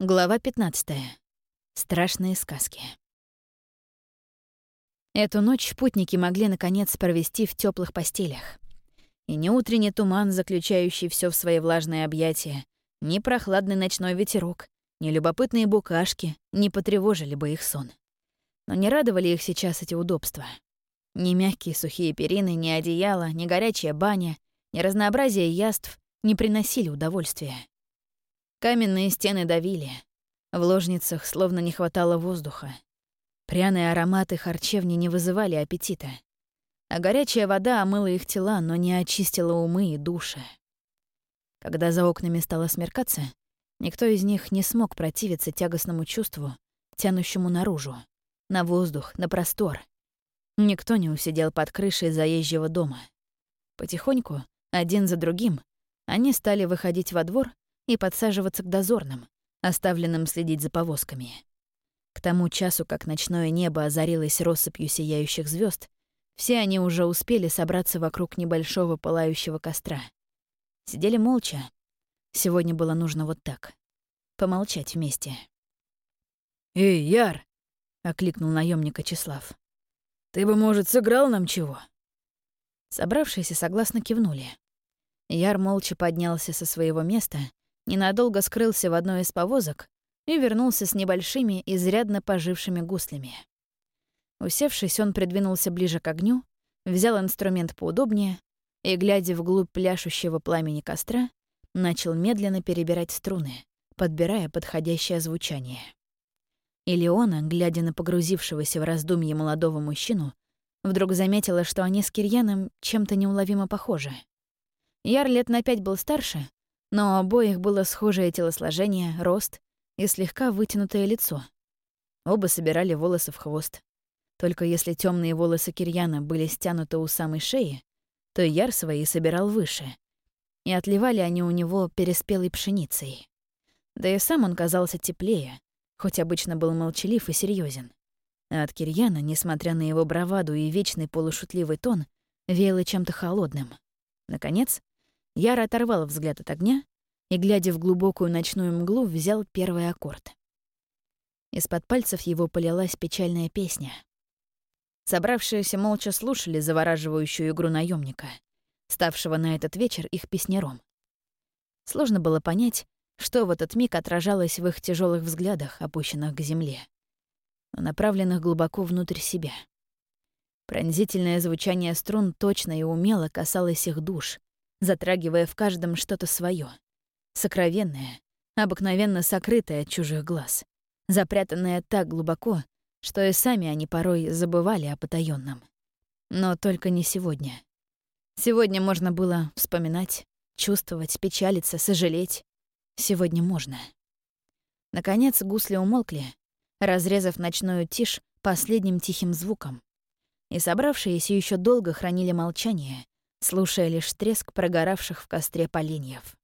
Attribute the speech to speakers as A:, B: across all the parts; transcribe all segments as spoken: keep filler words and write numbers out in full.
A: Глава пятнадцатая. Страшные сказки. Эту ночь путники могли наконец провести в теплых постелях. И ни утренний туман, заключающий все в свои влажные объятия, ни прохладный ночной ветерок, ни любопытные букашки не потревожили бы их сон. Но не радовали их сейчас эти удобства. Ни мягкие сухие перины, ни одеяло, ни горячая баня, ни разнообразие яств не приносили удовольствия. Каменные стены давили. В ложницах словно не хватало воздуха. Пряные ароматы харчевни не вызывали аппетита. А горячая вода омыла их тела, но не очистила умы и души. Когда за окнами стало смеркаться, никто из них не смог противиться тягостному чувству, тянущему наружу, на воздух, на простор. Никто не усидел под крышей заезжего дома. Потихоньку, один за другим, они стали выходить во двор и подсаживаться к дозорным, оставленным следить за повозками. К тому часу, как ночное небо озарилось россыпью сияющих звезд, все они уже успели собраться вокруг небольшого пылающего костра. Сидели молча. Сегодня было нужно вот так. Помолчать вместе. «Эй, Яр!» — окликнул наемника Числав. «Ты бы, может, сыграл нам чего?» Собравшиеся согласно кивнули. Яр молча поднялся со своего места, ненадолго скрылся в одной из повозок и вернулся с небольшими, изрядно пожившими гуслями. Усевшись, он придвинулся ближе к огню, взял инструмент поудобнее и, глядя вглубь пляшущего пламени костра, начал медленно перебирать струны, подбирая подходящее звучание. Илеона, глядя на погрузившегося в раздумье молодого мужчину, вдруг заметила, что они с Кирьяном чем-то неуловимо похожи. Яр лет на пять был старше, но у обоих было схожее телосложение, рост и слегка вытянутое лицо. Оба собирали волосы в хвост. Только если темные волосы Кирьяна были стянуты у самой шеи, то Яр свои собирал выше, и отливали они у него переспелой пшеницей. Да и сам он казался теплее, хоть обычно был молчалив и серьезен. А от Кирьяна, несмотря на его браваду и вечный полушутливый тон, веяло чем-то холодным. Наконец, Яр оторвал взгляд от огня и, глядя в глубокую ночную мглу, взял первый аккорд. Из-под пальцев его полилась печальная песня. Собравшиеся молча слушали завораживающую игру наемника, ставшего на этот вечер их песняром. Сложно было понять, что в этот миг отражалось в их тяжелых взглядах, опущенных к земле, но направленных глубоко внутрь себя. Пронзительное звучание струн точно и умело касалось их душ, затрагивая в каждом что-то свое, сокровенное, обыкновенно сокрытое от чужих глаз, запрятанное так глубоко, что и сами они порой забывали о потаённом. Но только не сегодня. Сегодня можно было вспоминать, чувствовать, печалиться, сожалеть. Сегодня можно. Наконец гусли умолкли, разрезав ночную тишь последним тихим звуком. И собравшиеся еще долго хранили молчание, слушая лишь треск прогоравших в костре поленьев.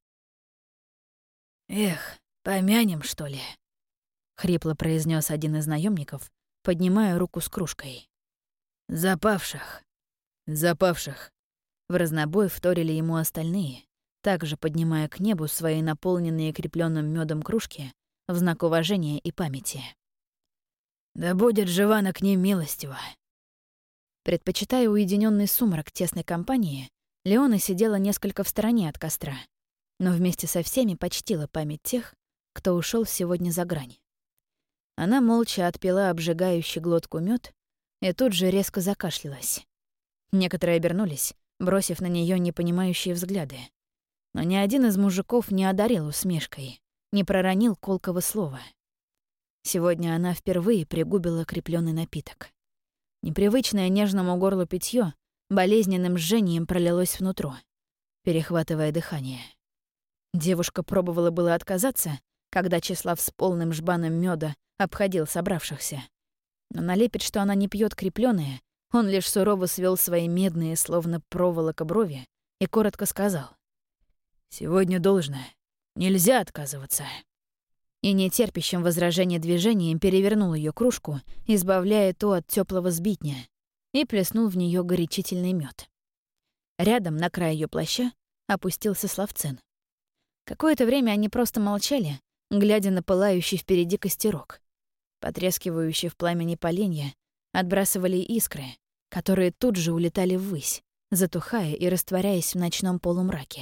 A: «Эх, помянем, что ли?» — хрипло произнес один из наемников, поднимая руку с кружкой. «Запавших! Запавших!» В разнобой вторили ему остальные, также поднимая к небу свои наполненные крепленным медом кружки в знак уважения и памяти. «Да будет Живана к ним милостива!» Предпочитая уединенный сумрак тесной компании, Леона сидела несколько в стороне от костра, но вместе со всеми почтила память тех, кто ушел сегодня за грань. Она молча отпила обжигающий глотку мед и тут же резко закашлялась. Некоторые обернулись, бросив на нее непонимающие взгляды. Но ни один из мужиков не одарил усмешкой, не проронил колкого слова. Сегодня она впервые пригубила крепленный напиток. Непривычное нежному горлу питье болезненным жжением пролилось внутрь, перехватывая дыхание. Девушка пробовала было отказаться, когда Числав с полным жбаном меда обходил собравшихся. Но налепит, что она не пьет крепленное, он лишь сурово свел свои медные, словно проволока, брови и коротко сказал: «Сегодня должно. Нельзя отказываться». И нетерпящим возражения движением перевернул ее кружку, избавляя то от теплого сбитня, и плеснул в нее горячительный мед. Рядом, на край ее плаща, опустился Славцен. Какое-то время они просто молчали, глядя на пылающий впереди костерок. Потрескивающие в пламени поленья отбрасывали искры, которые тут же улетали ввысь, затухая и растворяясь в ночном полумраке.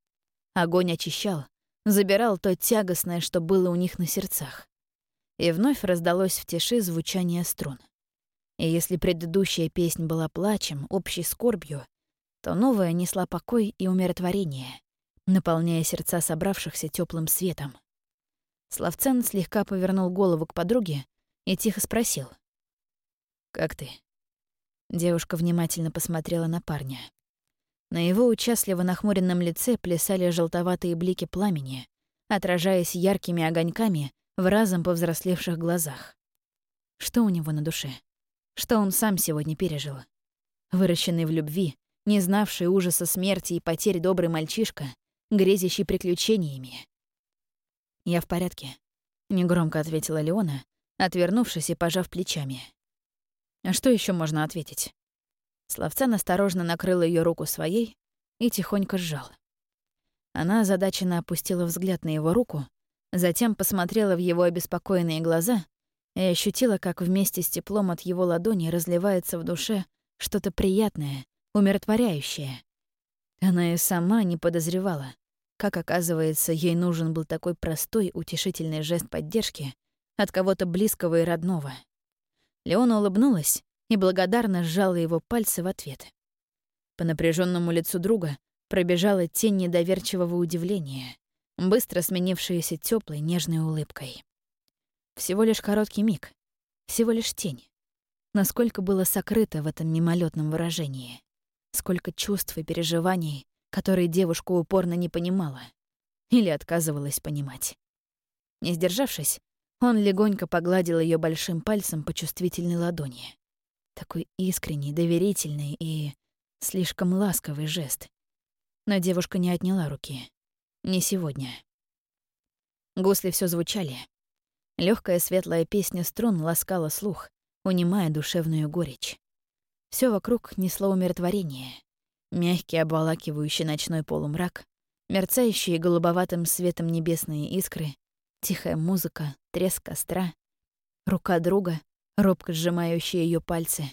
A: Огонь очищал, забирал то тягостное, что было у них на сердцах. И вновь раздалось в тиши звучание струн. И если предыдущая песнь была плачем, общей скорбью, то новая несла покой и умиротворение, наполняя сердца собравшихся теплым светом. Славцен слегка повернул голову к подруге и тихо спросил: «Как ты?» Девушка внимательно посмотрела на парня. На его участливо нахмуренном лице плясали желтоватые блики пламени, отражаясь яркими огоньками в разом повзрослевших глазах. Что у него на душе? Что он сам сегодня пережил? Выращенный в любви, не знавший ужаса смерти и потерь добрый мальчишка, грезящий приключениями. «Я в порядке», — негромко ответила Леона, отвернувшись и пожав плечами. «А что еще можно ответить?» Славцен осторожно накрыл ее руку своей и тихонько сжал. Она озадаченно опустила взгляд на его руку, затем посмотрела в его обеспокоенные глаза и ощутила, как вместе с теплом от его ладони разливается в душе что-то приятное, умиротворяющее. Она и сама не подозревала, как, оказывается, ей нужен был такой простой, утешительный жест поддержки от кого-то близкого и родного. Леона улыбнулась и благодарно сжала его пальцы в ответ. По напряженному лицу друга пробежала тень недоверчивого удивления, быстро сменившаяся теплой, нежной улыбкой. Всего лишь короткий миг, всего лишь тень. Насколько было сокрыто в этом мимолетном выражении, сколько чувств и переживаний, которые девушка упорно не понимала или отказывалась понимать. Не сдержавшись, он легонько погладил ее большим пальцем по чувствительной ладони. Такой искренний, доверительный и слишком ласковый жест. Но девушка не отняла руки. Не сегодня. Гусли все звучали. Легкая светлая песня струн ласкала слух, унимая душевную горечь. Все вокруг несло умиротворение. Мягкий обволакивающий ночной полумрак, мерцающие голубоватым светом небесные искры, тихая музыка, треск костра, рука друга, робко сжимающая ее пальцы.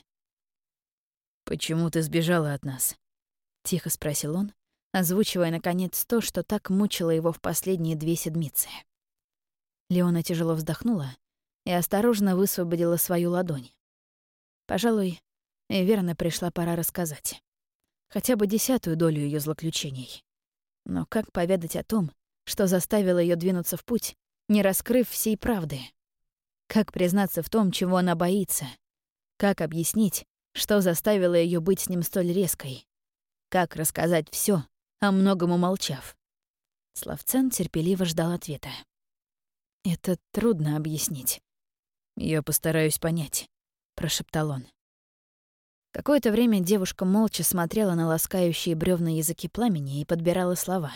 A: «Почему ты сбежала от нас?» — тихо спросил он, озвучивая, наконец, то, что так мучило его в последние две седмицы. Леона тяжело вздохнула и осторожно высвободила свою ладонь. Пожалуй, и верно пришла пора рассказать. Хотя бы десятую долю ее злоключений. Но как поведать о том, что заставило ее двинуться в путь, не раскрыв всей правды? Как признаться в том, чего она боится? Как объяснить, что заставило ее быть с ним столь резкой? Как рассказать все, о многом умолчав? Славцен терпеливо ждал ответа. «Это трудно объяснить. Я постараюсь понять», — прошептал он. Какое-то время девушка молча смотрела на ласкающие бревна языки пламени и подбирала слова.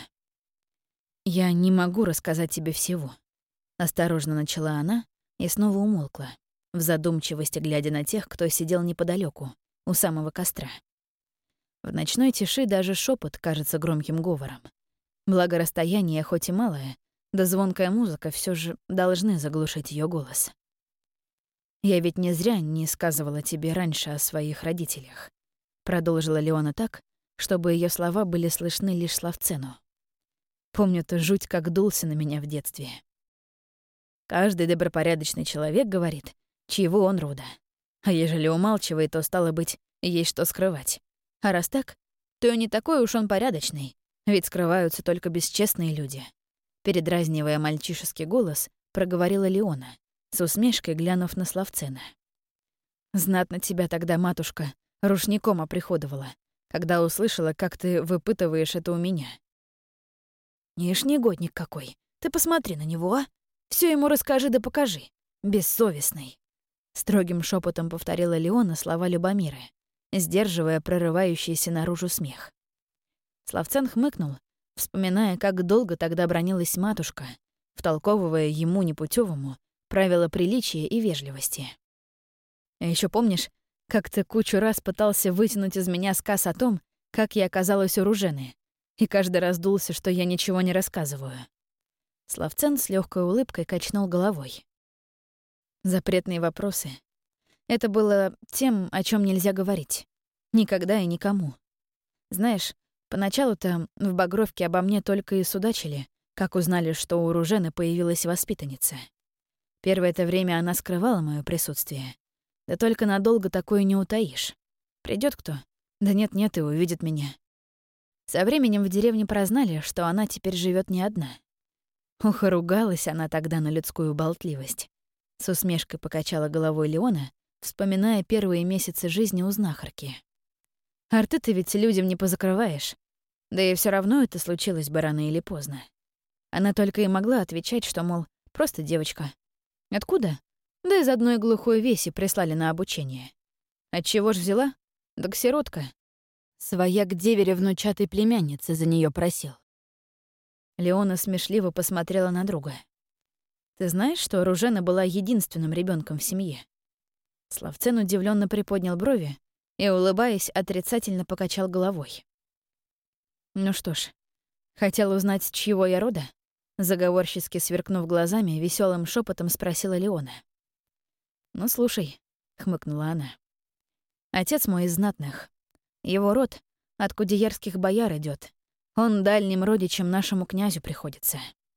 A: «Я не могу рассказать тебе всего», — осторожно начала она и снова умолкла, в задумчивости глядя на тех, кто сидел неподалеку, у самого костра. В ночной тиши даже шепот кажется громким говором. Благо расстояние хоть и малое, да звонкая музыка все же должны заглушить ее голос. «Я ведь не зря не сказывала тебе раньше о своих родителях», — продолжила Леона так, чтобы ее слова были слышны лишь Славцену. «Помню, ты жуть как дулся на меня в детстве. Каждый добропорядочный человек говорит, чьего он рода. А ежели умалчивает, то, стало быть, есть что скрывать. А раз так, то и не такой уж он порядочный, ведь скрываются только бесчестные люди». Передразнивая мальчишеский голос, проговорила Леона, с усмешкой глянув на Славцена. «Знатно тебя тогда матушка рушником оприходовала, когда услышала, как ты выпытываешь это у меня». «Ишь, негодник какой! Ты посмотри на него, а! Все ему расскажи да покажи! Бессовестный!» Строгим шепотом повторила Леона слова Любомиры, сдерживая прорывающийся наружу смех. Славцен хмыкнул, вспоминая, как долго тогда бранилась матушка, втолковывая ему непутевому правила приличия и вежливости. А еще помнишь, как ты кучу раз пытался вытянуть из меня сказ о том, как я оказалась у Ружены, и каждый раз дулся, что я ничего не рассказываю. Славцен с легкой улыбкой качнул головой. Запретные вопросы. Это было тем, о чем нельзя говорить. Никогда и никому. Знаешь, поначалу-то в Багровке обо мне только и судачили, как узнали, что у Ружены появилась воспитанница. Первое-то время она скрывала моё присутствие. Да только надолго такое не утаишь. Придёт кто? Да нет-нет, и увидит меня. Со временем в деревне прознали, что она теперь живёт не одна. Ох, и ругалась она тогда на людскую болтливость. С усмешкой покачала головой Леона, вспоминая первые месяцы жизни у знахарки. А рты ты ведь людям не позакрываешь. Да и всё равно это случилось бы рано или поздно. Она только и могла отвечать, что, мол, просто девочка. Откуда? Да из одной глухой веси прислали на обучение. Отчего ж взяла? Да к сиротка. Свояк деверя внучатой племянницы за неё просил. Леона смешливо посмотрела на друга. «Ты знаешь, что Ружена была единственным ребёнком в семье?» Славцен удивлённо приподнял брови и, улыбаясь, отрицательно покачал головой. «Ну что ж, хотел узнать, чьего я рода?» Заговорчески сверкнув глазами, весёлым шёпотом спросила Леона. «Ну, слушай», — хмыкнула она. «Отец мой из знатных. Его род от кудеярских бояр идёт. Он дальним родичем нашему князю приходится».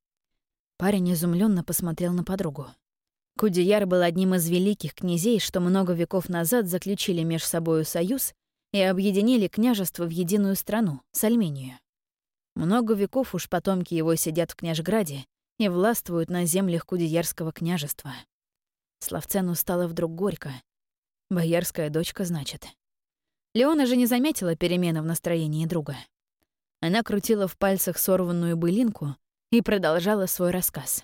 A: Парень изумлённо посмотрел на подругу. Кудеяр был одним из великих князей, что много веков назад заключили меж собою союз и объединили княжество в единую страну, с Альмению. Много веков уж потомки его сидят в Княжграде и властвуют на землях Кудеярского княжества. Славцену стало вдруг горько. Боярская дочка, значит. Леона же не заметила перемены в настроении друга. Она крутила в пальцах сорванную былинку и продолжала свой рассказ.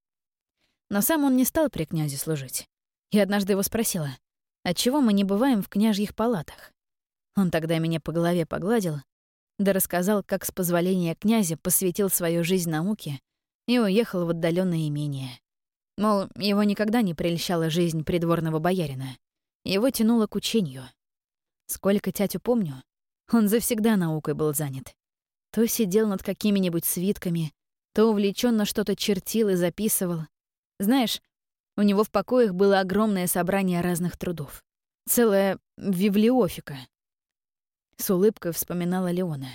A: Но сам он не стал при князе служить. Я однажды его спросила, отчего мы не бываем в княжьих палатах. Он тогда меня по голове погладил, да рассказал, как с позволения князя посвятил свою жизнь науке и уехал в отдаленное имение. Мол, его никогда не прельщала жизнь придворного боярина. Его тянуло к учению. Сколько тятю помню, он завсегда наукой был занят. То сидел над какими-нибудь свитками, то увлеченно что-то чертил и записывал. Знаешь, у него в покоях было огромное собрание разных трудов. Целая библиофика. С улыбкой вспоминала Леона.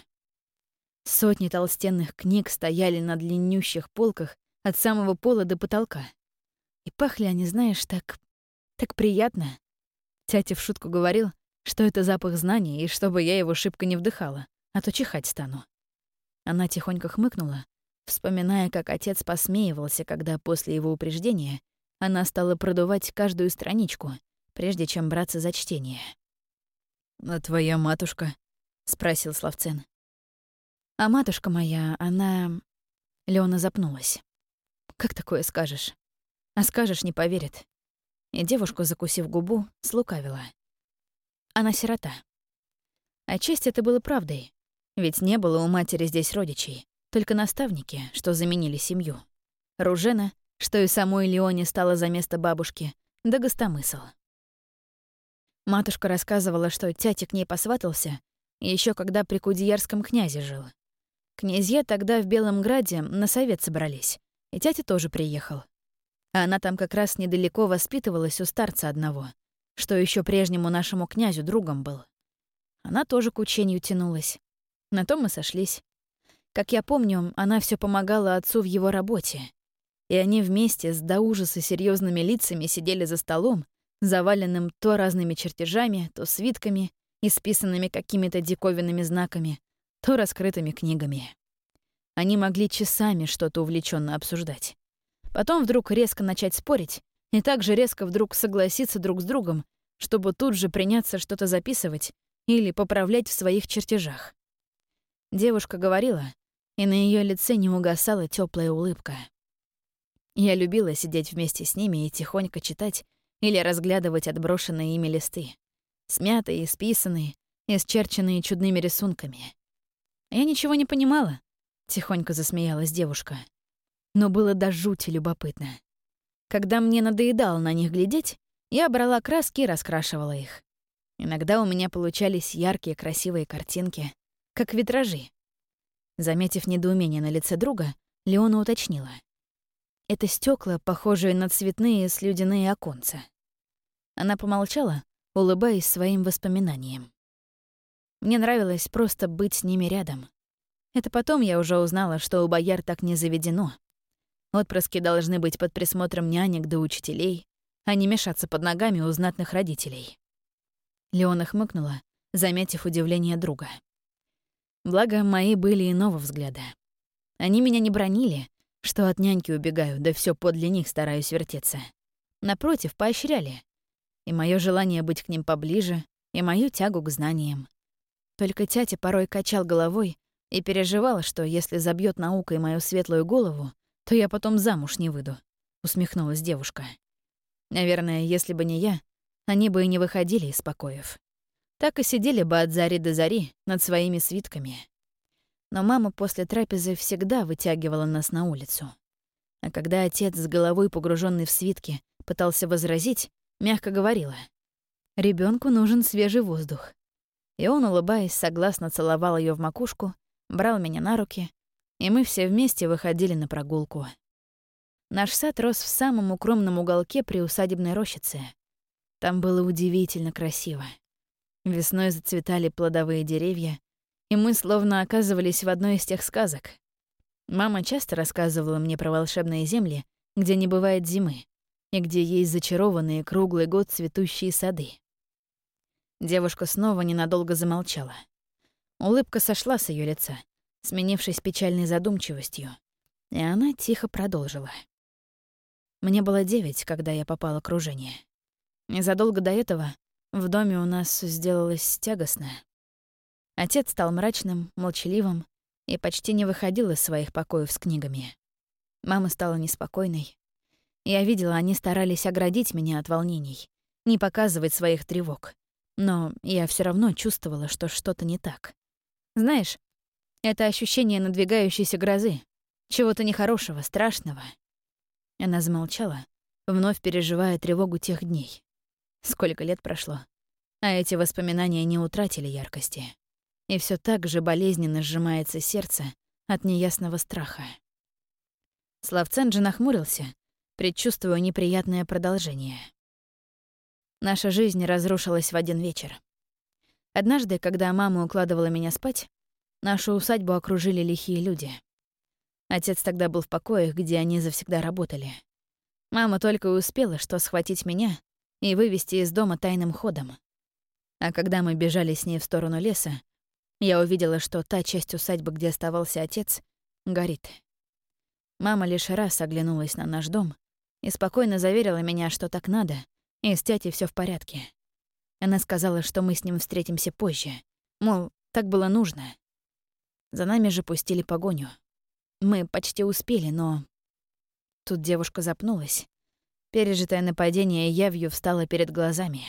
A: Сотни толстенных книг стояли на длиннющих полках от самого пола до потолка. И пахли они, знаешь, так... так приятно. Тятя в шутку говорил, что это запах знаний, и чтобы я его шибко не вдыхала, а то чихать стану. Она тихонько хмыкнула, вспоминая, как отец посмеивался, когда после его упреждения она стала продувать каждую страничку, прежде чем браться за чтение. «А твоя матушка?» — спросил Славцен. «А матушка моя, она...» Леона запнулась. «Как такое скажешь? А скажешь, не поверит». И девушку, закусив губу, слукавила. Она сирота. Отчасти это было правдой, ведь не было у матери здесь родичей, только наставники, что заменили семью. Ружена, что и самой Леоне стало за место бабушки, да Гостомысл. Матушка рассказывала, что тятя к ней посватался, еще когда при Кудеярском князе жил. Князья тогда в Белом Граде на совет собрались, и тятя тоже приехал. А она там как раз недалеко воспитывалась у старца одного, что еще прежнему нашему князю другом был. Она тоже к учению тянулась. На том мы сошлись. Как я помню, она все помогала отцу в его работе. И они вместе с до ужаса серьезными лицами сидели за столом, заваленным то разными чертежами, то свитками, исписанными какими-то диковинными знаками, то раскрытыми книгами. Они могли часами что-то увлеченно обсуждать. Потом вдруг резко начать спорить, и также резко вдруг согласиться друг с другом, чтобы тут же приняться что-то записывать или поправлять в своих чертежах. Девушка говорила, и на ее лице не угасала теплая улыбка. Я любила сидеть вместе с ними и тихонько читать или разглядывать отброшенные ими листы, смятые, исписанные, исчерченные чудными рисунками. Я ничего не понимала, тихонько засмеялась девушка. Но было до жути любопытно. Когда мне надоедало на них глядеть, я брала краски и раскрашивала их. Иногда у меня получались яркие красивые картинки, как витражи. Заметив недоумение на лице друга, Леона уточнила. это стекла, похожие на цветные слюдяные оконца. Она помолчала, улыбаясь своим воспоминаниям. Мне нравилось просто быть с ними рядом. Это потом я уже узнала, что у бояр так не заведено. Отпрыски должны быть под присмотром нянек да учителей, а не мешаться под ногами у знатных родителей. Леона хмыкнула, заметив удивление друга. Благо, мои были иного взгляда. Они меня не бранили, что от няньки убегаю, да все подле них стараюсь вертеться. Напротив, поощряли. И мое желание быть к ним поближе, и мою тягу к знаниям. Только тятя порой качал головой и переживал, что если забьет наукой мою светлую голову, то я потом замуж не выйду, — усмехнулась девушка. Наверное, если бы не я, они бы и не выходили из покоев. Так и сидели бы от зари до зари над своими свитками. Но мама после трапезы всегда вытягивала нас на улицу. А когда отец, с головой погруженный в свитки, пытался возразить, мягко говорила: «Ребенку нужен свежий воздух». И он, улыбаясь, согласно целовал ее в макушку, брал меня на руки, и мы все вместе выходили на прогулку. Наш сад рос в самом укромном уголке приусадебной рощицы. Там было удивительно красиво. Весной зацветали плодовые деревья, и мы словно оказывались в одной из тех сказок. Мама часто рассказывала мне про волшебные земли, где не бывает зимы, и где есть зачарованные круглый год цветущие сады. Девушка снова ненадолго замолчала. Улыбка сошла с ее лица, сменившись печальной задумчивостью, и она тихо продолжила. Мне было девять, когда я попала в окружение. Незадолго до этого в доме у нас сделалось тягостно. Отец стал мрачным, молчаливым и почти не выходил из своих покоев с книгами. Мама стала неспокойной. Я видела, они старались оградить меня от волнений, не показывать своих тревог. Но я все равно чувствовала, что что-то не так. Знаешь, это ощущение надвигающейся грозы, чего-то нехорошего, страшного. Она замолчала, вновь переживая тревогу тех дней. Сколько лет прошло, а эти воспоминания не утратили яркости. И все так же болезненно сжимается сердце от неясного страха. Славцен же нахмурился, предчувствуя неприятное продолжение. Наша жизнь разрушилась в один вечер. Однажды, когда мама укладывала меня спать, нашу усадьбу окружили лихие люди. Отец тогда был в покоях, где они завсегда работали. Мама только и успела что схватить меня и вывести из дома тайным ходом. А когда мы бежали с ней в сторону леса, я увидела, что та часть усадьбы, где оставался отец, горит. Мама лишь раз оглянулась на наш дом и спокойно заверила меня, что так надо, и с тятей всё в порядке. Она сказала, что мы с ним встретимся позже. Мол, так было нужно. За нами же пустили погоню. Мы почти успели, но... Тут девушка запнулась. Пережитое нападение явью встало перед глазами.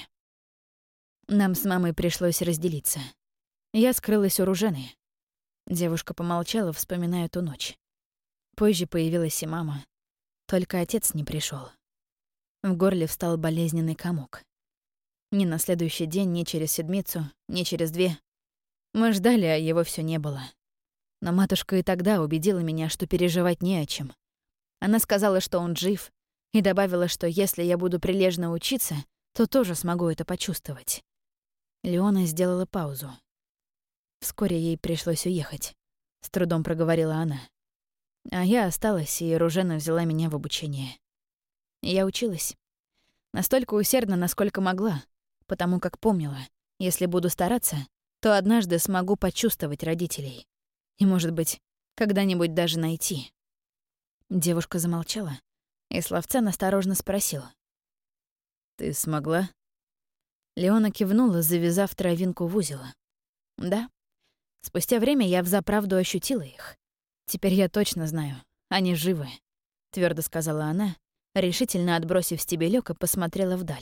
A: Нам с мамой пришлось разделиться. Я скрылась у Ружены. Девушка помолчала, вспоминая ту ночь. Позже появилась и мама. Только отец не пришёл. В горле встал болезненный комок. Ни на следующий день, ни через седмицу, ни через две. Мы ждали, а его всё не было. Но матушка и тогда убедила меня, что переживать не о чем. Она сказала, что он жив, и добавила, что если я буду прилежно учиться, то тоже смогу это почувствовать. Леона сделала паузу. Вскоре ей пришлось уехать, с трудом проговорила она. А я осталась, и Ружена взяла меня в обучение. Я училась. Настолько усердно, насколько могла, потому как помнила, если буду стараться, то однажды смогу почувствовать родителей. И, может быть, когда-нибудь даже найти. Девушка замолчала, и Славцен осторожно спросил. «Ты смогла?» Леона кивнула, завязав травинку в узел. «Да. Спустя время я взаправду ощутила их. Теперь я точно знаю, они живы», — твердо сказала она, решительно отбросив стебелёк и посмотрела вдаль.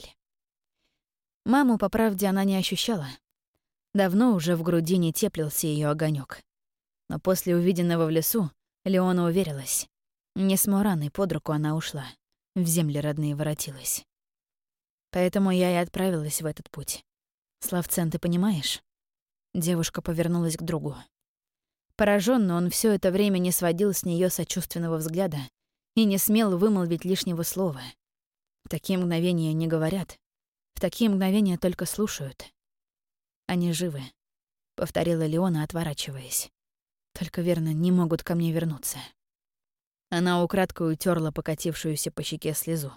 A: Маму, по правде, она не ощущала. Давно уже в груди не теплился её огонёк. Но после увиденного в лесу Леона уверилась. Не с Мораной под руку она ушла, в земли родные воротилась. Поэтому я и отправилась в этот путь. Славцен, ты понимаешь? Девушка повернулась к другу. Поражённо он всё это время не сводил с неё сочувственного взгляда и не смел вымолвить лишнего слова. В такие мгновения не говорят, в такие мгновения только слушают. «Они живы», — повторила Леона, отворачиваясь. «Только, верно, не могут ко мне вернуться». Она украдкой утерла покатившуюся по щеке слезу.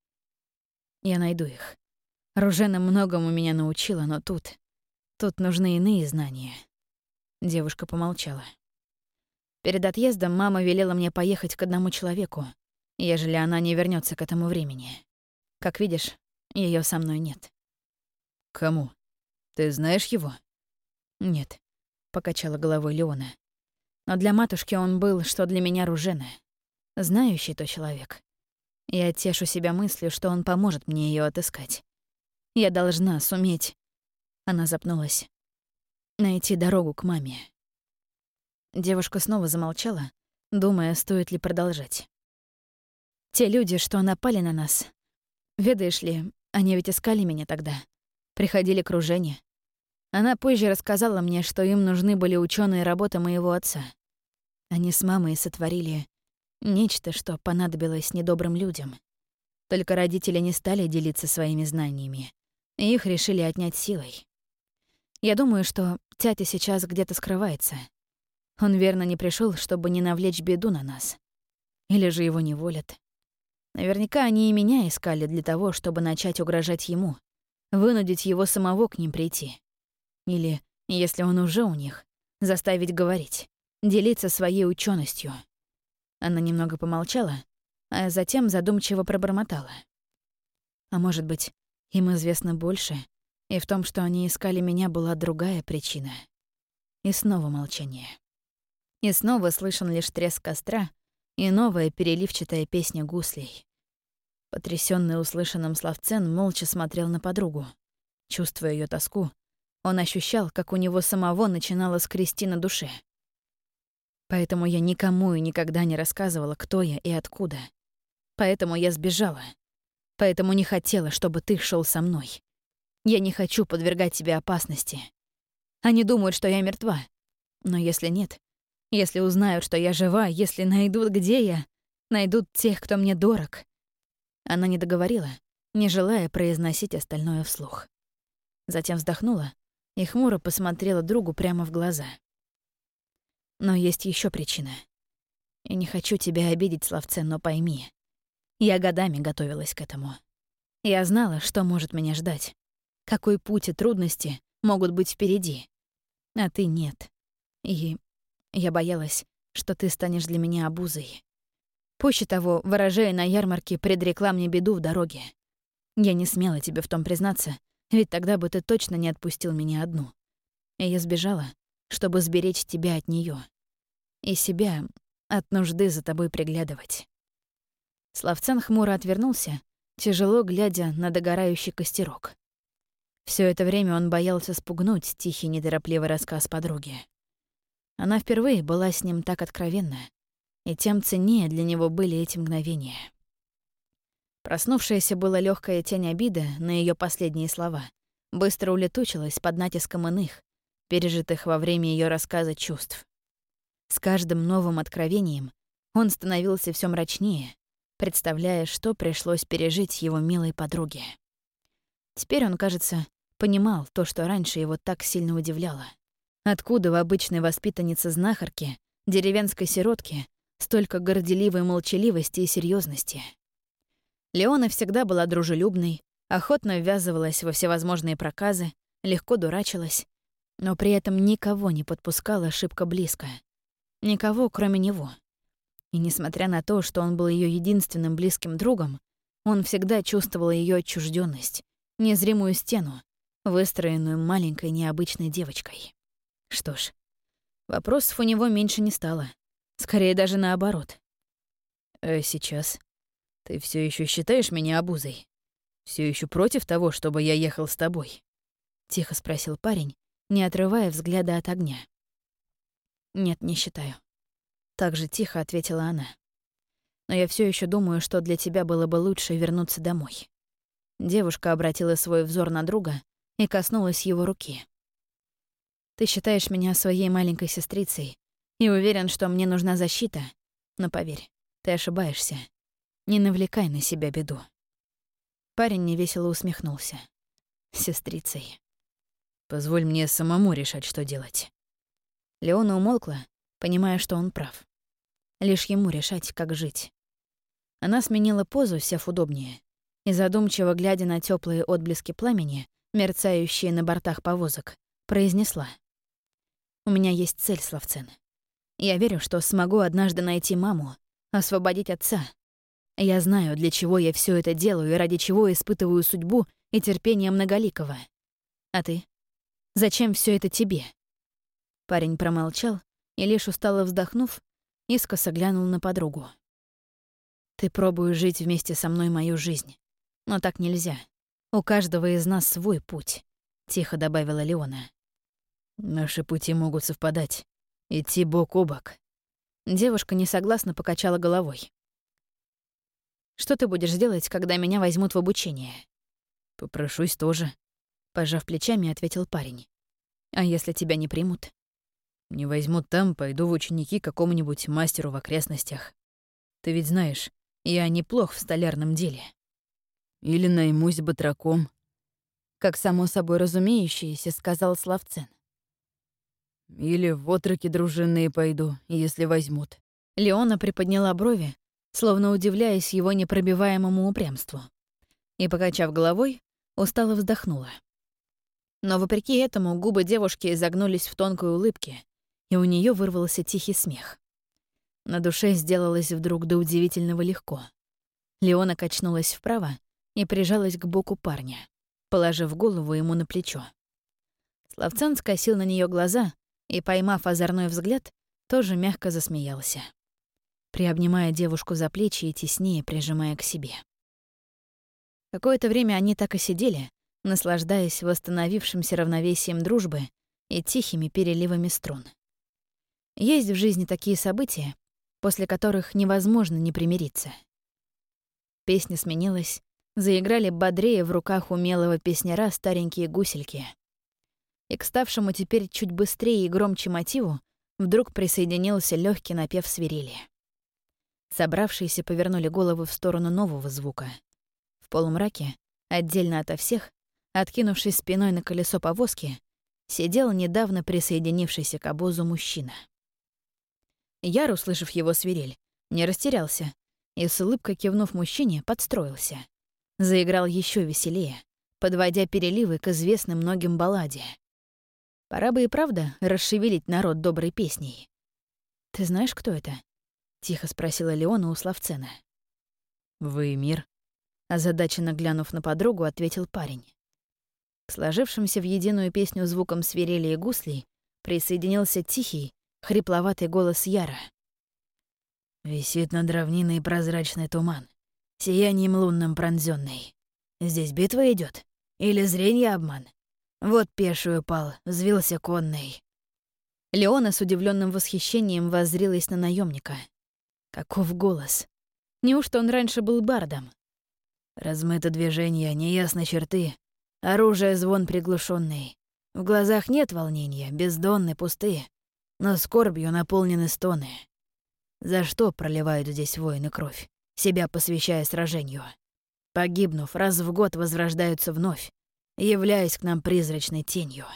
A: «Я найду их. Ружена многому меня научила, но тут... Тут нужны иные знания». Девушка помолчала. «Перед отъездом мама велела мне поехать к одному человеку, ежели она не вернется к этому времени. Как видишь, ее со мной нет».
B: «Кому? Ты знаешь его?»
A: «Нет», — покачала головой Леона. «Но для матушки он был, что для меня Ружена. Знающий то человек. Я тешу себя мыслью, что он поможет мне ее отыскать. Я должна суметь...» Она запнулась. «Найти дорогу к маме». Девушка снова замолчала, думая, стоит ли продолжать. «Те люди, что напали на нас, ведаешь ли, они ведь искали меня тогда, приходили к Ружене. Она позже рассказала мне, что им нужны были ученые работы моего отца. Они с мамой сотворили нечто, что понадобилось недобрым людям. Только родители не стали делиться своими знаниями, и их решили отнять силой. Я думаю, что тятя сейчас где-то скрывается. Он верно не пришел, чтобы не навлечь беду на нас. Или же его не волят. Наверняка они и меня искали для того, чтобы начать угрожать ему, вынудить его самого к ним прийти. Или, если он уже у них, заставить говорить, делиться своей учёностью. Она немного помолчала, а затем задумчиво пробормотала. А может быть, им известно больше, и в том, что они искали меня, была другая причина. И снова молчание. И снова слышен лишь треск костра и новая переливчатая песня гуслей. Потрясённый услышанным словцем молча смотрел на подругу. Чувствуя её тоску, он ощущал, как у него самого начинало скрести на душе. Поэтому я никому и никогда не рассказывала, кто я и откуда. Поэтому я сбежала. Поэтому не хотела, чтобы ты шел со мной. Я не хочу подвергать тебя опасности. Они думают, что я мертва. Но если нет, если узнают, что я жива, если найдут, где я, найдут тех, кто мне дорог. Она не договорила, не желая произносить остальное вслух. Затем вздохнула и хмуро посмотрела другу прямо в глаза. Но есть еще причина. Я не хочу тебя обидеть, Славце, но пойми. Я годами готовилась к этому. Я знала, что может меня ждать. Какой путь и трудности могут быть впереди. А ты нет. И я боялась, что ты станешь для меня обузой. Пуще того, ворожея на ярмарке, предрекла мне беду в дороге. Я не смела тебе в том признаться, ведь тогда бы ты точно не отпустил меня одну. И я сбежала, чтобы сберечь тебя от нее и себя от нужды за тобой приглядывать. Славцан хмуро отвернулся, тяжело глядя на догорающий костерок. Все это время он боялся спугнуть тихий, неторопливый рассказ подруги. Она впервые была с ним так откровенна, и тем ценнее для него были эти мгновения. Проснувшаяся была легкая тень обиды на ее последние слова быстро улетучилась под натиском иных, пережитых во время ее рассказа чувств. С каждым новым откровением он становился все мрачнее, представляя, что пришлось пережить его милой подруге. Теперь он, кажется, понимал то, что раньше его так сильно удивляло. Откуда в обычной воспитаннице знахарки, деревенской сиротке, столько горделивой молчаливости и серьезности? Леона всегда была дружелюбной, охотно ввязывалась во всевозможные проказы, легко дурачилась, но при этом никого не подпускала шибко близко. Никого, кроме него. И несмотря на то, что он был ее единственным близким другом, он всегда чувствовал ее отчужденность, незримую стену, выстроенную маленькой необычной девочкой. Что ж, вопросов у него меньше не стало. Скорее даже наоборот.
B: «А сейчас? Ты все еще считаешь меня обузой? Все еще против того, чтобы я ехал с тобой?»
A: — тихо спросил парень, не отрывая взгляда от огня. «Нет, не считаю». Так же тихо ответила она. «Но я все еще думаю, что для тебя было бы лучше вернуться домой». Девушка обратила свой взор на друга и коснулась его руки. «Ты считаешь меня своей маленькой сестрицей и уверен, что мне нужна защита, но поверь, ты ошибаешься. Не навлекай на себя беду». Парень невесело усмехнулся. «Сестрицей».
B: «Позволь мне самому решать, что делать».
A: Леона умолкла, понимая, что он прав. Лишь ему решать, как жить. Она сменила позу, сев удобнее, и, задумчиво глядя на теплые отблески пламени, мерцающие на бортах повозок, произнесла: «У меня есть цель, Славцен. Я верю, что смогу однажды найти маму, освободить отца. Я знаю, для чего я все это делаю и ради чего испытываю судьбу и терпение Многоликого. А ты? Зачем все это тебе?» Парень промолчал и, лишь устало вздохнув, искоса глянул на подругу. «Ты пробуешь жить вместе со мной мою жизнь. Но так нельзя. У каждого из нас свой путь», — тихо добавила Леона.
B: «Наши пути могут совпадать. Идти бок о бок».
A: Девушка несогласно покачала головой. «Что ты будешь делать, когда меня возьмут в обучение?»
B: «Попрошусь тоже», — пожав плечами, ответил парень.
A: «А если тебя не примут?»
B: «Не возьмут там, пойду в ученики какому-нибудь мастеру в окрестностях. Ты ведь знаешь, я неплох в столярном деле. Или наймусь батраком».
A: Как само собой разумеющееся, сказал Славцен.
B: «Или в отроки дружинные пойду, если возьмут».
A: Леона приподняла брови, словно удивляясь его непробиваемому упрямству, и, покачав головой, устало вздохнула. Но вопреки этому губы девушки изогнулись в тонкой улыбке, и у нее вырвался тихий смех. На душе сделалось вдруг до удивительного легко. Леона качнулась вправо и прижалась к боку парня, положив голову ему на плечо. Славцен скосил на нее глаза и, поймав озорной взгляд, тоже мягко засмеялся, приобнимая девушку за плечи и теснее прижимая к себе. Какое-то время они так и сидели, наслаждаясь восстановившимся равновесием дружбы и тихими переливами струн. Есть в жизни такие события, после которых невозможно не примириться. Песня сменилась, заиграли бодрее в руках умелого песняра старенькие гусельки. И к ставшему теперь чуть быстрее и громче мотиву вдруг присоединился легкий напев свирели. Собравшиеся повернули головы в сторону нового звука. В полумраке, отдельно ото всех, откинувшись спиной на колесо повозки, сидел недавно присоединившийся к обозу мужчина. Яр, услышав его свирель, не растерялся и, с улыбкой кивнув мужчине, подстроился. Заиграл еще веселее, подводя переливы к известным многим балладе. Пора бы и правда расшевелить народ доброй песней. «Ты знаешь, кто это?» — тихо спросила Леона у Славцена.
B: «Вы мир?»
A: — озадаченно глянув на подругу, ответил парень. К сложившимся в единую песню звукам свирели и гуслей присоединился тихий, хрипловатый голос Яра.
B: «Висит над равниной прозрачный туман, сиянием лунным пронзённый. Здесь битва идет, или зрение обман? Вот пешую пал, взвился конный».
A: Леона с удивленным восхищением воззрилась на наемника. Каков голос! Неужто он раньше был бардом?
B: Размыто движение, неясны черты, оружие звон приглушенный. В глазах нет волнения, бездонны, пусты, но скорбью наполнены стоны. За что проливают здесь воины кровь, себя посвящая сражению? Погибнув, раз в год возрождаются вновь, являясь к нам призрачной тенью.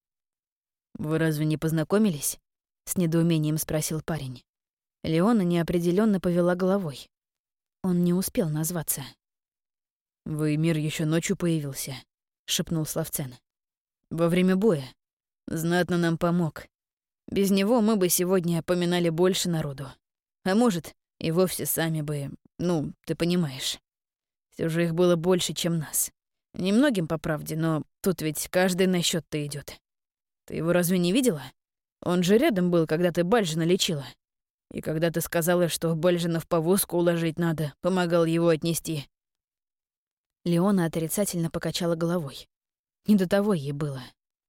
A: «Вы разве не познакомились?» — с недоумением спросил парень. Леона неопределенно повела головой. Он не успел назваться.
B: «Вы мир еще ночью появился», — шепнул Славцен. «Во время боя. Знатно нам помог. Без него мы бы сегодня поминали больше народу. А может, и вовсе сами бы, ну, ты понимаешь. Все же их было больше, чем нас. Немногим, по правде, но тут ведь каждый на счёт-то идёт. Ты его разве не видела? Он же рядом был, когда ты Бальжина лечила. И когда ты сказала, что Бальжина в повозку уложить надо, помогал его отнести».
A: Леона отрицательно покачала головой. Не до того ей было.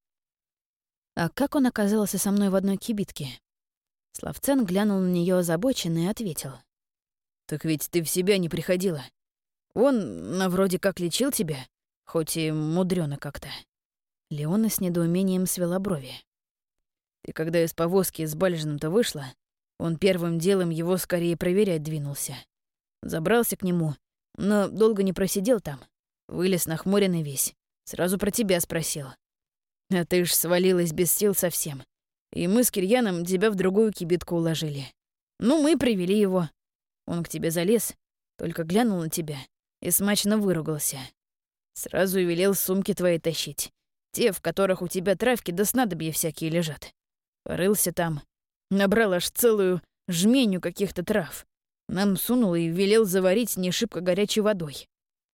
A: «А как он оказался со мной в одной кибитке?» Славцен глянул на неё озабоченно и ответил.
B: «Так ведь ты в себя не приходила. Он, на вроде как, лечил тебя, хоть и мудрёно как-то».
A: Леона с недоумением свела брови.
B: «Ты когда из повозки с Бальжином-то вышла, он первым делом его скорее проверять двинулся. Забрался к нему, но долго не просидел там. Вылез нахмуренный весь. Сразу про тебя спросил. А ты ж свалилась без сил совсем. И мы с Кирьяном тебя в другую кибитку уложили. Ну, мы привели его. Он к тебе залез, только глянул на тебя и смачно выругался. Сразу и велел сумки твои тащить. Те, в которых у тебя травки да снадобья всякие лежат. Порылся там, набрал аж целую жменю каких-то трав. Нам сунул и велел заварить не шибко горячей водой.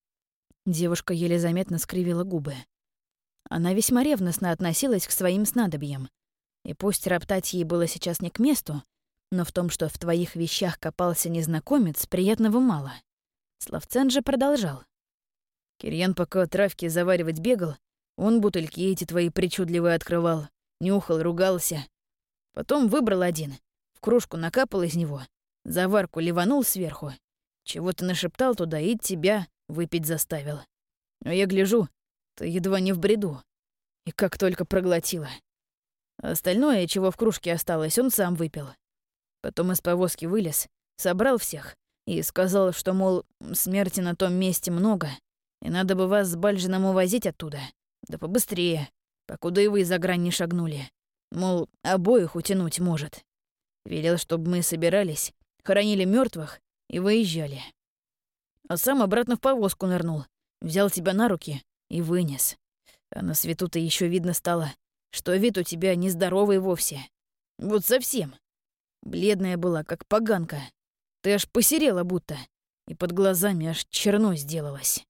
B: Девушка еле заметно скривила губы. Она весьма ревностно относилась к своим снадобьям. И пусть роптать ей было сейчас не к месту, но в том, что в твоих вещах копался незнакомец, приятного мало. Славцен же продолжал. Кирьян пока травки заваривать бегал, он бутыльки эти твои причудливые открывал, нюхал, ругался. Потом выбрал один, в кружку накапал из него, заварку ливанул сверху, чего-то нашептал туда и тебя выпить заставил. А я гляжу, ты едва не в бреду. И как только проглотила. Остальное, чего в кружке осталось, он сам выпил. Потом из повозки вылез, собрал всех и сказал, что, мол, смерти на том месте много, и надо бы вас с Бальжином увозить оттуда. Да побыстрее, покуда и вы за грань не шагнули. Мол, обоих утянуть может. Велел, чтобы мы собирались, хоронили мертвых и выезжали. А сам обратно в повозку нырнул, взял тебя на руки и вынес. А на свету-то еще видно стало, что вид у тебя нездоровый вовсе. Вот совсем. Бледная была, как поганка. Ты аж посерела будто, и под глазами аж черно сделалось.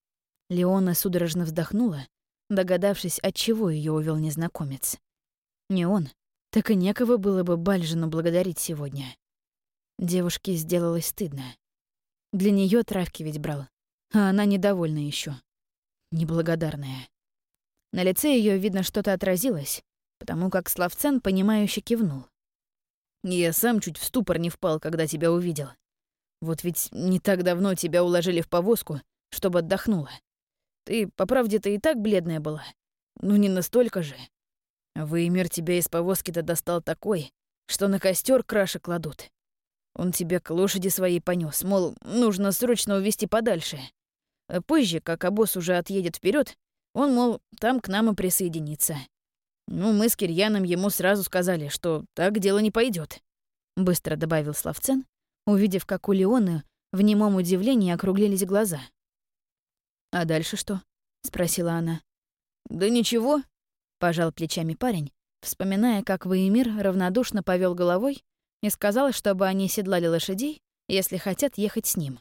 B: Леона судорожно вздохнула, догадавшись, от чего ее увел незнакомец. Не он, так и некого было бы Бальжину благодарить сегодня. Девушке сделалось стыдно. Для нее травки ведь брал, а она недовольна еще, неблагодарная. На лице ее видно, что-то отразилось, потому как Славцен, понимающе кивнул. Я сам чуть в ступор не впал, когда тебя увидел. Вот ведь не так давно тебя уложили в повозку, чтобы отдохнула. Ты, по правде-то, и так бледная была. Ну, не настолько же. Выемер тебя из повозки-то достал такой, что на костер краши кладут. Он тебя к лошади своей понес, мол, нужно срочно увезти подальше. А позже, как обоз уже отъедет вперед, он, мол, там к нам и присоединится. Ну, мы с Кирьяном ему сразу сказали, что так дело не пойдет, быстро добавил Славцен, увидев, как у Леоны в немом удивлении округлились глаза. «А дальше что?» — спросила она. «Да ничего», — пожал плечами парень, вспоминая, как Воемир равнодушно повел головой и сказал, чтобы они седлали лошадей, если хотят ехать с ним.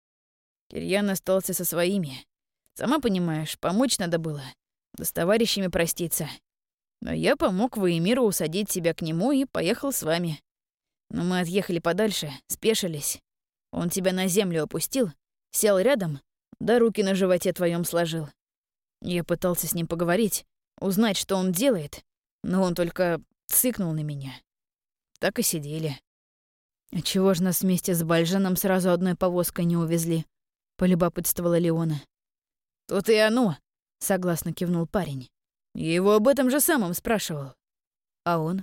B: Кирьян остался со своими. Сама понимаешь, помочь надо было, да с товарищами проститься. Но я помог Воемиру усадить себя к нему и поехал с вами. Но мы отъехали подальше, спешились. Он тебя на землю опустил, сел рядом, да руки на животе твоем сложил. Я пытался с ним поговорить, узнать, что он делает, но он только цыкнул на меня. Так и сидели. «А чего ж нас вместе с Бальжаном сразу одной повозкой не увезли?» — полюбопытствовала Леона. «Тут и оно», — согласно кивнул парень. Я его об этом же самом спрашивал. А он?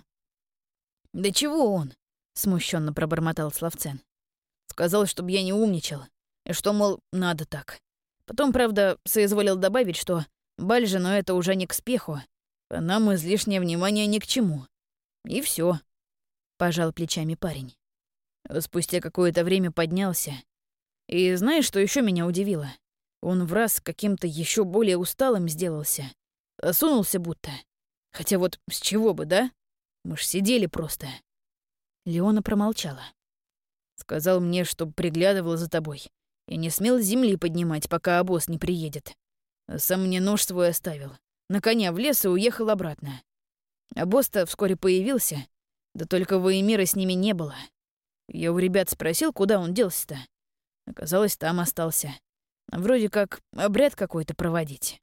B: «Да чего он?» — смущенно пробормотал Славцен. Сказал, чтобы я не умничал, и что, мол, надо так. Потом, правда, соизволил добавить, что Бальжину это уже не к спеху, а нам излишнее внимание ни к чему. И все. Пожал плечами парень. Спустя какое-то время поднялся. И знаешь, что еще меня удивило? Он враз каким-то еще более усталым сделался. Осунулся будто. Хотя вот с чего бы, да? Мы ж сидели просто. Леона промолчала. Сказал мне, чтоб приглядывала за тобой. И не смел с земли поднимать, пока обоз не приедет. А сам мне нож свой оставил. На коня влез и уехал обратно. Обоз-то вскоре появился, да только Воемира с ними не было. Я у ребят спросил, куда он делся-то. Оказалось, там остался. Вроде как обряд какой-то проводить.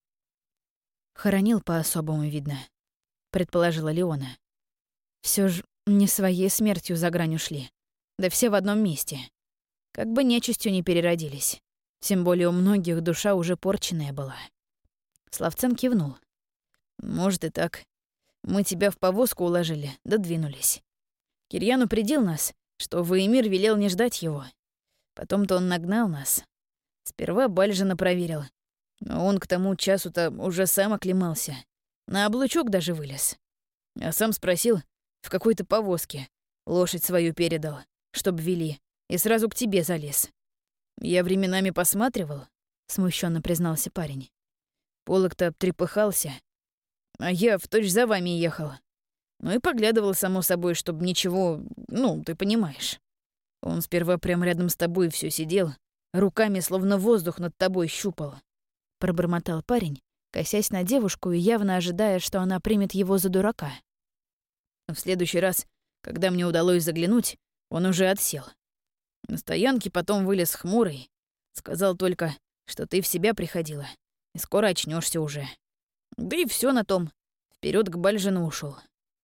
B: Хоронил по-особому, видно, предположила Леона. Все ж не своей смертью за грань ушли. Да все в одном месте. Как бы нечистью не переродились. Тем более у многих душа уже порченная была. Славцен кивнул. Может и так. Мы тебя в повозку уложили, да двинулись. Кирьян упредил нас, что Воемир велел не ждать его. Потом-то он нагнал нас. Сперва Бальжина проверил, но он к тому часу-то уже сам оклемался. На облучок даже вылез. А сам спросил, в какой-то повозке. Лошадь свою передал, чтоб вели, и сразу к тебе залез. Я временами посматривал, — смущенно признался парень. Полок-то трепыхался, а я вточь за вами ехал. Ну и поглядывал, само собой, чтобы ничего, ну, ты понимаешь. Он сперва прямо рядом с тобой все сидел, руками словно воздух над тобой щупал. Пробормотал парень, косясь на девушку и явно ожидая, что она примет его за дурака. Но в следующий раз, когда мне удалось заглянуть, он уже отсел. На стоянке потом вылез хмурый. Сказал только, что ты в себя приходила, и скоро очнешься уже. Да и все на том. Вперед к Бальжину ушел.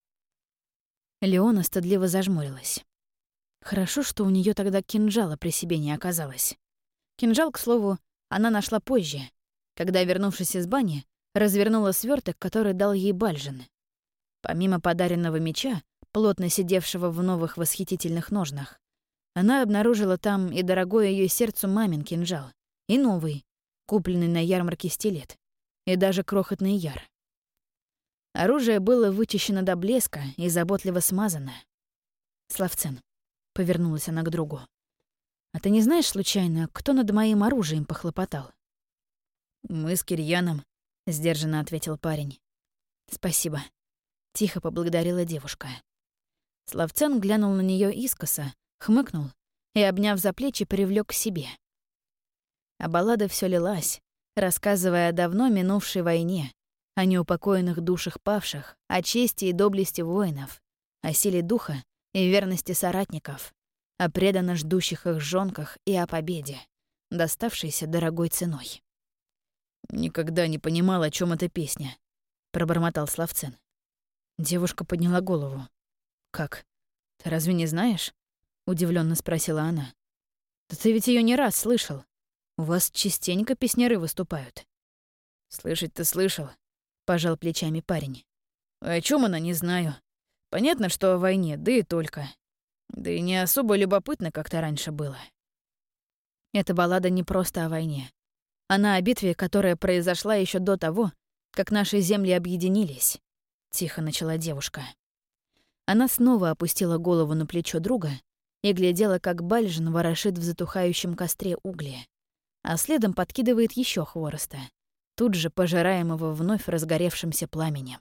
A: Леона стыдливо зажмурилась. Хорошо, что у нее тогда кинжала при себе не оказалось. Кинжал, к слову, она нашла позже, когда, вернувшись из бани, развернула сверток, который дал ей Бальжин. Помимо подаренного меча, плотно сидевшего в новых восхитительных ножнах, она обнаружила там и дорогой ее сердцу мамин кинжал, и новый, купленный на ярмарке стилет, и даже крохотный яр. Оружие было вычищено до блеска и заботливо смазано. «Славцен», — повернулась она к другу, — «а ты не знаешь, случайно, кто над моим оружием похлопотал?»
B: «Мы с Кирьяном», — сдержанно ответил парень.
A: «Спасибо», — тихо поблагодарила девушка. Славцен глянул на нее искоса, хмыкнул и, обняв за плечи, привлёк к себе. А баллада все лилась, рассказывая о давно минувшей войне, о неупокоенных душах павших, о чести и доблести воинов, о силе духа и верности соратников, о преданно ждущих их жонках и о победе, доставшейся дорогой ценой.
B: «Никогда не понимал, о чем эта песня», — пробормотал Славцен. Девушка подняла голову. «Как? Ты разве не знаешь?» — удивленно спросила она. «Да ты ведь ее не раз слышал. У вас частенько песняры выступают». «Слышать-то слышал», — пожал плечами парень. «О чем она, не знаю. Понятно, что о войне, да и только. Да и не особо любопытно как-то раньше было».
A: Эта баллада не просто о войне. Она о битве, которая произошла еще до того, как наши земли объединились, — тихо начала девушка. Она снова опустила голову на плечо друга и глядела, как Бальжин ворошит в затухающем костре угли, а следом подкидывает еще хвороста, тут же пожираемого вновь разгоревшимся пламенем.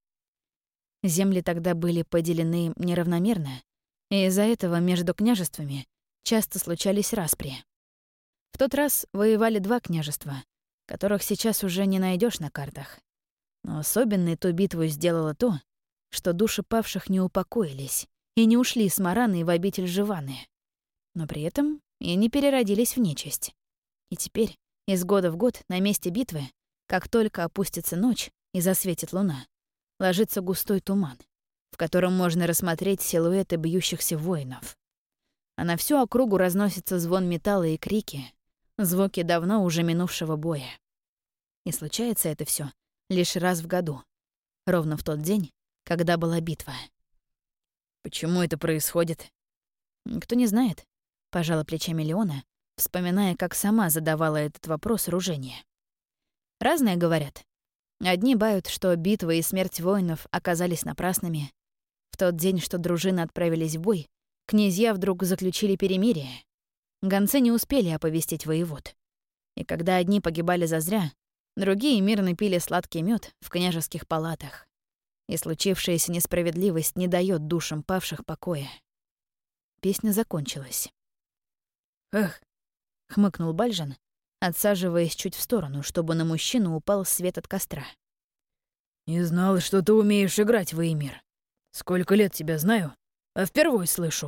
A: Земли тогда были поделены неравномерно, и из-за этого между княжествами часто случались распри. В тот раз воевали два княжества, которых сейчас уже не найдешь на картах. Но особенной ту битву сделало то, что души павших не упокоились и не ушли с Мараны в обитель Живаны, но при этом и не переродились в нечисть. И теперь, из года в год, на месте битвы, как только опустится ночь и засветит луна, ложится густой туман, в котором можно рассмотреть силуэты бьющихся воинов. А на всю округу разносится звон металла и крики, звуки давно уже минувшего боя. И случается это все лишь раз в году, ровно в тот день, когда была битва.
B: «Почему это происходит?»
A: «Никто не знает», — пожала плечами Леона, вспоминая, как сама задавала этот вопрос Ружене. «Разные говорят. Одни бают, что битва и смерть воинов оказались напрасными. В тот день, что дружины отправились в бой, князья вдруг заключили перемирие. Гонцы не успели оповестить воевод. И когда одни погибали зазря, другие мирно пили сладкий мед в княжеских палатах. И случившаяся несправедливость не дает душам павших покоя». Песня закончилась.
B: «Эх»,
A: — хмыкнул Бальжин, отсаживаясь чуть в сторону, чтобы на мужчину упал свет от костра.
B: «Не знал, что ты умеешь играть, Воемир. Сколько лет тебя знаю, а впервой слышу».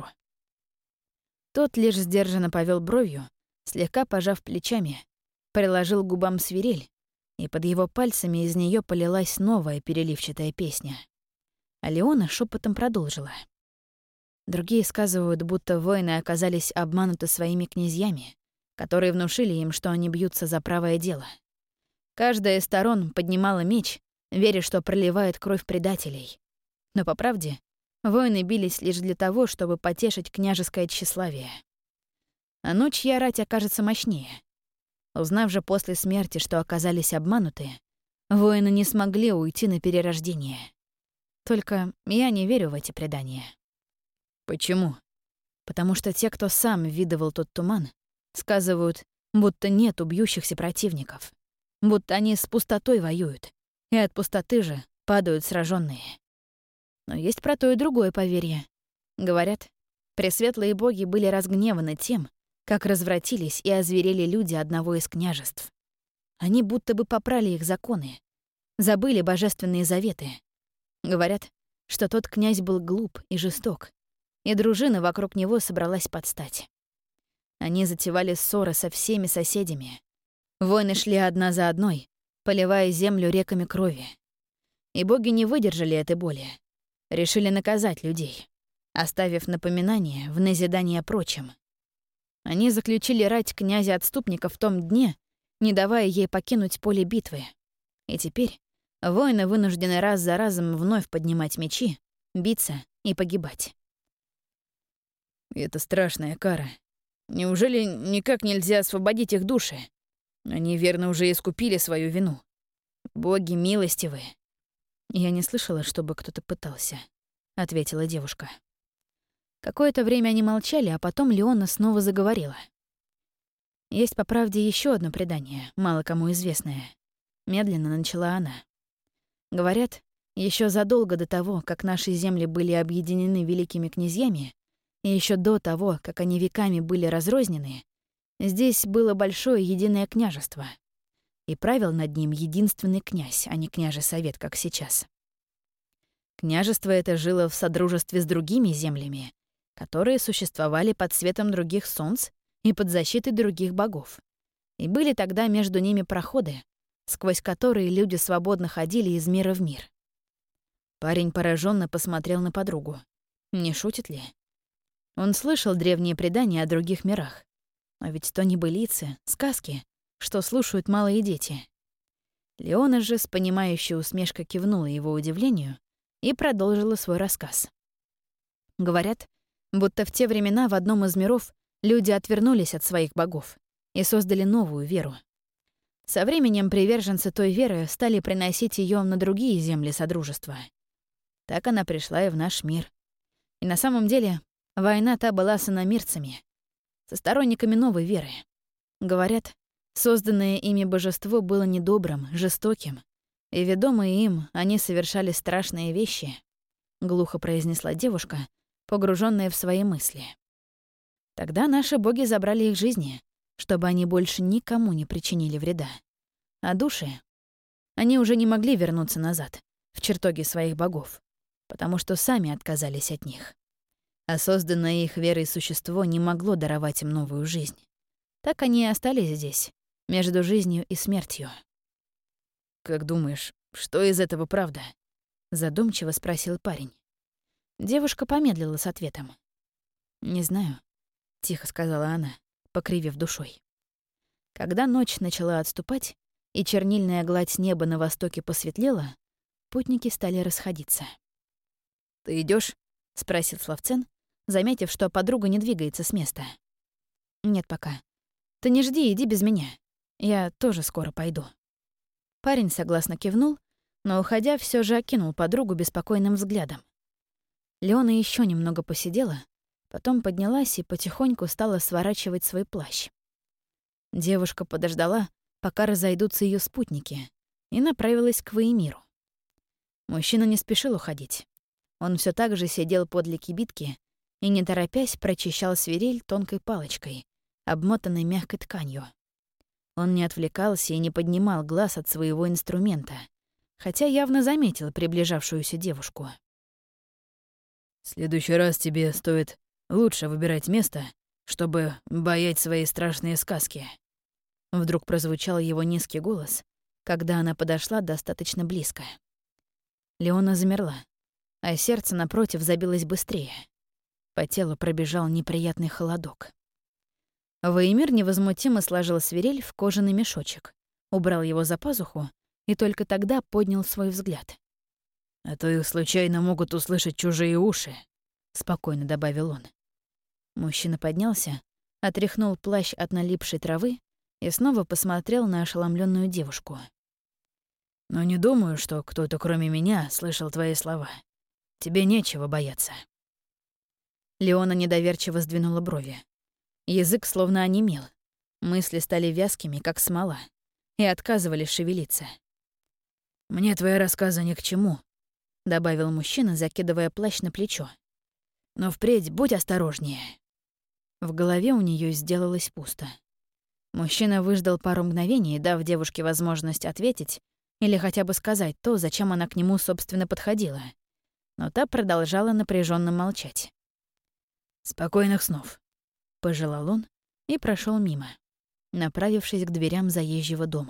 A: Тот лишь сдержанно повел бровью, слегка пожав плечами, приложил к губам свирель, и под его пальцами из нее полилась новая переливчатая песня. А Леона шепотом продолжила. Другие сказывают, будто воины оказались обмануты своими князьями, которые внушили им, что они бьются за правое дело. Каждая из сторон поднимала меч, веря, что проливает кровь предателей. Но по правде, воины бились лишь для того, чтобы потешить княжеское тщеславие. а ночь рать окажется мощнее. Узнав же после смерти, что оказались обмануты, воины не смогли уйти на перерождение. Только я не верю в эти предания.
B: Почему?
A: Потому что те, кто сам видывал тот туман, сказывают, будто нет убьющихся противников, будто они с пустотой воюют, и от пустоты же падают сраженные. Но есть про то и другое поверье. Говорят, пресветлые боги были разгневаны тем, как развратились и озверели люди одного из княжеств. Они будто бы попрали их законы, забыли божественные заветы. Говорят, что тот князь был глуп и жесток, и дружина вокруг него собралась под стать. Они затевали ссоры со всеми соседями. Войны шли одна за одной, поливая землю реками крови. И боги не выдержали этой боли. Решили наказать людей, оставив напоминание в назидание прочим. Они заключили рать князя-отступника в том дне, не давая ей покинуть поле битвы. И теперь воины вынуждены раз за разом вновь поднимать мечи, биться и погибать.
B: Это страшная кара. Неужели никак нельзя освободить их души? Они, верно, уже искупили свою вину. Боги милостивы.
A: Я не слышала, чтобы кто-то пытался, — ответила девушка. Какое-то время они молчали, а потом Леона снова заговорила. Есть, по правде, еще одно предание, мало кому известное. Медленно начала она. Говорят, еще задолго до того, как наши земли были объединены великими князьями, и еще до того, как они веками были разрознены, здесь было большое единое княжество. И правил над ним единственный князь, а не княжий совет, как сейчас. Княжество это жило в содружестве с другими землями, которые существовали под светом других солнц и под защитой других богов. И были тогда между ними проходы, сквозь которые люди свободно ходили из мира в мир. Парень пораженно посмотрел на подругу. Не шутит ли? Он слышал древние предания о других мирах. А ведь то небылицы, сказки, что слушают малые дети. Леона же с понимающей усмешкой кивнула его удивлению и продолжила свой рассказ. Говорят, будто в те времена в одном из миров люди отвернулись от своих богов и создали новую веру. Со временем приверженцы той веры стали приносить ее на другие земли Содружества. Так она пришла и в наш мир. И на самом деле война та была с иномирцами, со сторонниками новой веры. Говорят, созданное ими божество было недобрым, жестоким, и, ведомые им, они совершали страшные вещи, — глухо произнесла девушка, погруженная в свои мысли. Тогда наши боги забрали их жизни, чтобы они больше никому не причинили вреда. А души? Они уже не могли вернуться назад, в чертоги своих богов, потому что сами отказались от них. А созданное их верой существо не могло даровать им новую жизнь. Так они и остались здесь, между жизнью и смертью.
B: «Как думаешь, что из этого правда?»
A: — задумчиво спросил парень. Девушка помедлила с ответом. «Не знаю», — тихо сказала она, покривив душой. Когда ночь начала отступать, и чернильная гладь неба на востоке посветлела, путники стали расходиться.
B: «Ты идешь?
A: спросил Славцен, заметив, что подруга не двигается с места. «Нет пока. Ты не жди, иди без меня. Я тоже скоро пойду». Парень согласно кивнул, но, уходя, все же окинул подругу беспокойным взглядом. Леона еще немного посидела, потом поднялась и потихоньку стала сворачивать свой плащ. Девушка подождала, пока разойдутся ее спутники, и направилась к Ваемиру. Мужчина не спешил уходить. Он все так же сидел подле кибитки и, не торопясь, прочищал свирель тонкой палочкой, обмотанной мягкой тканью. Он не отвлекался и не поднимал глаз от своего инструмента, хотя явно заметил приближавшуюся девушку.
B: «В следующий раз тебе стоит лучше выбирать место, чтобы боять свои страшные сказки».
A: Вдруг прозвучал его низкий голос, когда она подошла достаточно близко. Леона замерла, а сердце напротив забилось быстрее. По телу пробежал неприятный холодок. Ваемир невозмутимо сложил свирель в кожаный мешочек, убрал его за пазуху и только тогда поднял свой взгляд.
B: «А то их случайно могут услышать чужие уши», —
A: спокойно добавил он. Мужчина поднялся, отряхнул плащ от налипшей травы и снова посмотрел на ошеломленную девушку.
B: «Но не думаю, что кто-то, кроме меня, слышал твои слова. Тебе нечего бояться».
A: Леона недоверчиво сдвинула брови. Язык словно онемел. Мысли стали вязкими, как смола, и отказывались шевелиться.
B: «Мне твои рассказы ни к чему»,
A: — добавил мужчина, закидывая плащ на плечо.
B: «Но впредь будь осторожнее».
A: В голове у нее сделалось пусто. Мужчина выждал пару мгновений, дав девушке возможность ответить или хотя бы сказать то, зачем она к нему, собственно, подходила. Но та продолжала напряженно молчать.
B: «Спокойных снов»,
A: — пожелал он и прошел мимо, направившись к дверям заезжего дома.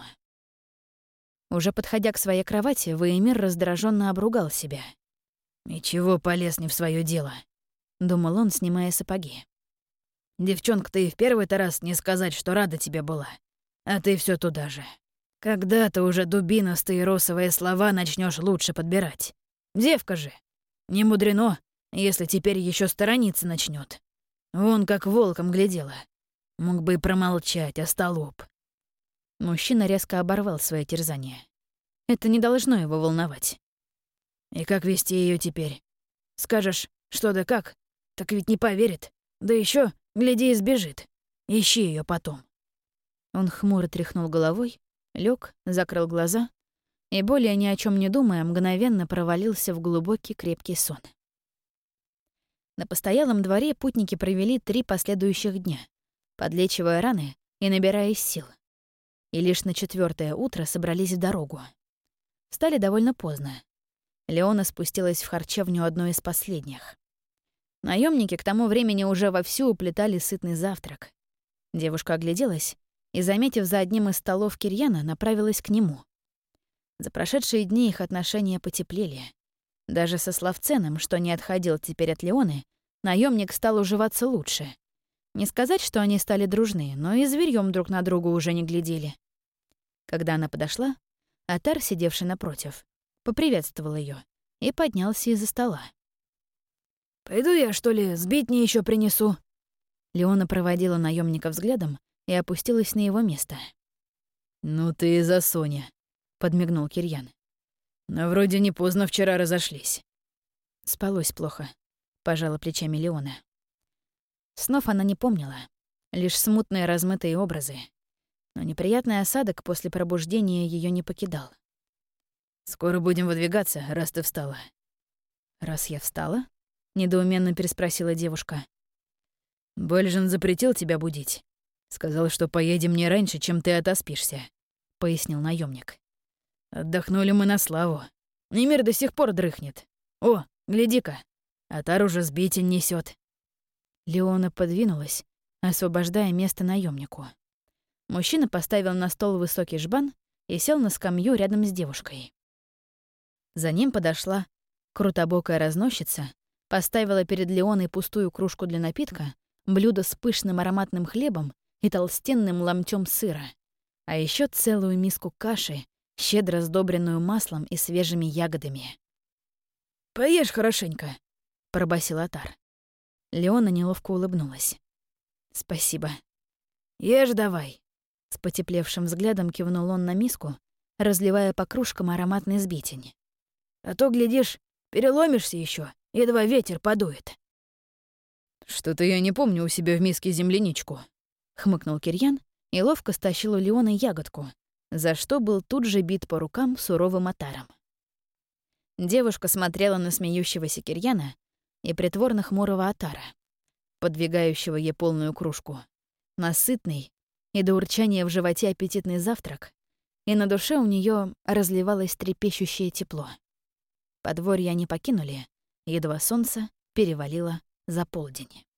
A: Уже подходя к своей кровати, Ваемир раздраженно обругал себя.
B: «И чего полез не в свое дело?»
A: — думал он, снимая сапоги.
B: «Девчонка-то и в первый-то раз не сказать, что рада тебе была. А ты все туда же. Когда-то уже дубинастые росовые слова начнешь лучше подбирать. Девка же. Не мудрено, если теперь еще сторониться начнет. Вон как волком глядела. Мог бы и промолчать, остолоп».
A: Мужчина резко оборвал свое терзание. Это не должно его волновать.
B: «И как вести ее теперь? Скажешь, что да как, так ведь не поверит. Да еще, гляди, и сбежит. Ищи ее потом».
A: Он хмуро тряхнул головой, лег, закрыл глаза и, более ни о чем не думая, мгновенно провалился в глубокий крепкий сон. На постоялом дворе путники провели три последующих дня, подлечивая раны и набираясь сил. И лишь на четвертое утро собрались в дорогу. Встали довольно поздно. Леона спустилась в харчевню одной из последних. Наемники к тому времени уже вовсю уплетали сытный завтрак. Девушка огляделась и, заметив за одним из столов Кирьяна, направилась к нему. За прошедшие дни их отношения потеплели. Даже со Славценом, что не отходил теперь от Леоны, наемник стал уживаться лучше. Не сказать, что они стали дружны, но и зверьем друг на друга уже не глядели. Когда она подошла, Атар, сидевший напротив, поприветствовал ее и поднялся из-за стола.
B: «Пойду я, что ли, сбитни еще принесу?»
A: Леона проводила наемника взглядом и опустилась на его место.
B: «Ну ты и засоня», — подмигнул Кирьян. «Но вроде не поздно вчера разошлись».
A: «Спалось плохо», — пожала плечами Леона. Снов она не помнила, лишь смутные размытые образы. Но неприятный осадок после пробуждения ее не покидал.
B: «Скоро будем выдвигаться, раз ты встала».
A: «Раз я встала?» — недоуменно переспросила девушка.
B: «Больжин запретил тебя будить. Сказал, что поедем не раньше, чем ты отоспишься», — пояснил наемник. «Отдохнули мы на славу. Немир до сих пор дрыхнет. О, гляди-ка, Атар уже сбитень несет.
A: Леона подвинулась, освобождая место наемнику. Мужчина поставил на стол высокий жбан и сел на скамью рядом с девушкой. За ним подошла крутобокая разносчица, поставила перед Леоной пустую кружку для напитка, блюдо с пышным ароматным хлебом и толстенным ломтем сыра, а еще целую миску каши, щедро сдобренную маслом и свежими ягодами.
B: «Поешь хорошенько», — пробасил Атар.
A: Леона неловко улыбнулась. «Спасибо».
B: «Ешь давай».
A: С потеплевшим взглядом кивнул он на миску, разливая по кружкам ароматный сбитень.
B: «А то, глядишь, переломишься еще, едва ветер подует». «Что-то я не помню у себя в миске земляничку», — хмыкнул Кирьян и ловко стащил у Леоны ягодку, за что был тут же бит по рукам суровым Атаром.
A: Девушка смотрела на смеющегося Кирьяна и притворно хмурого Атара, подвигающего ей полную кружку, на сытный и до урчания в животе аппетитный завтрак, и на душе у нее разливалось трепещущее тепло. Подворье они покинули, едва солнце перевалило за полдень.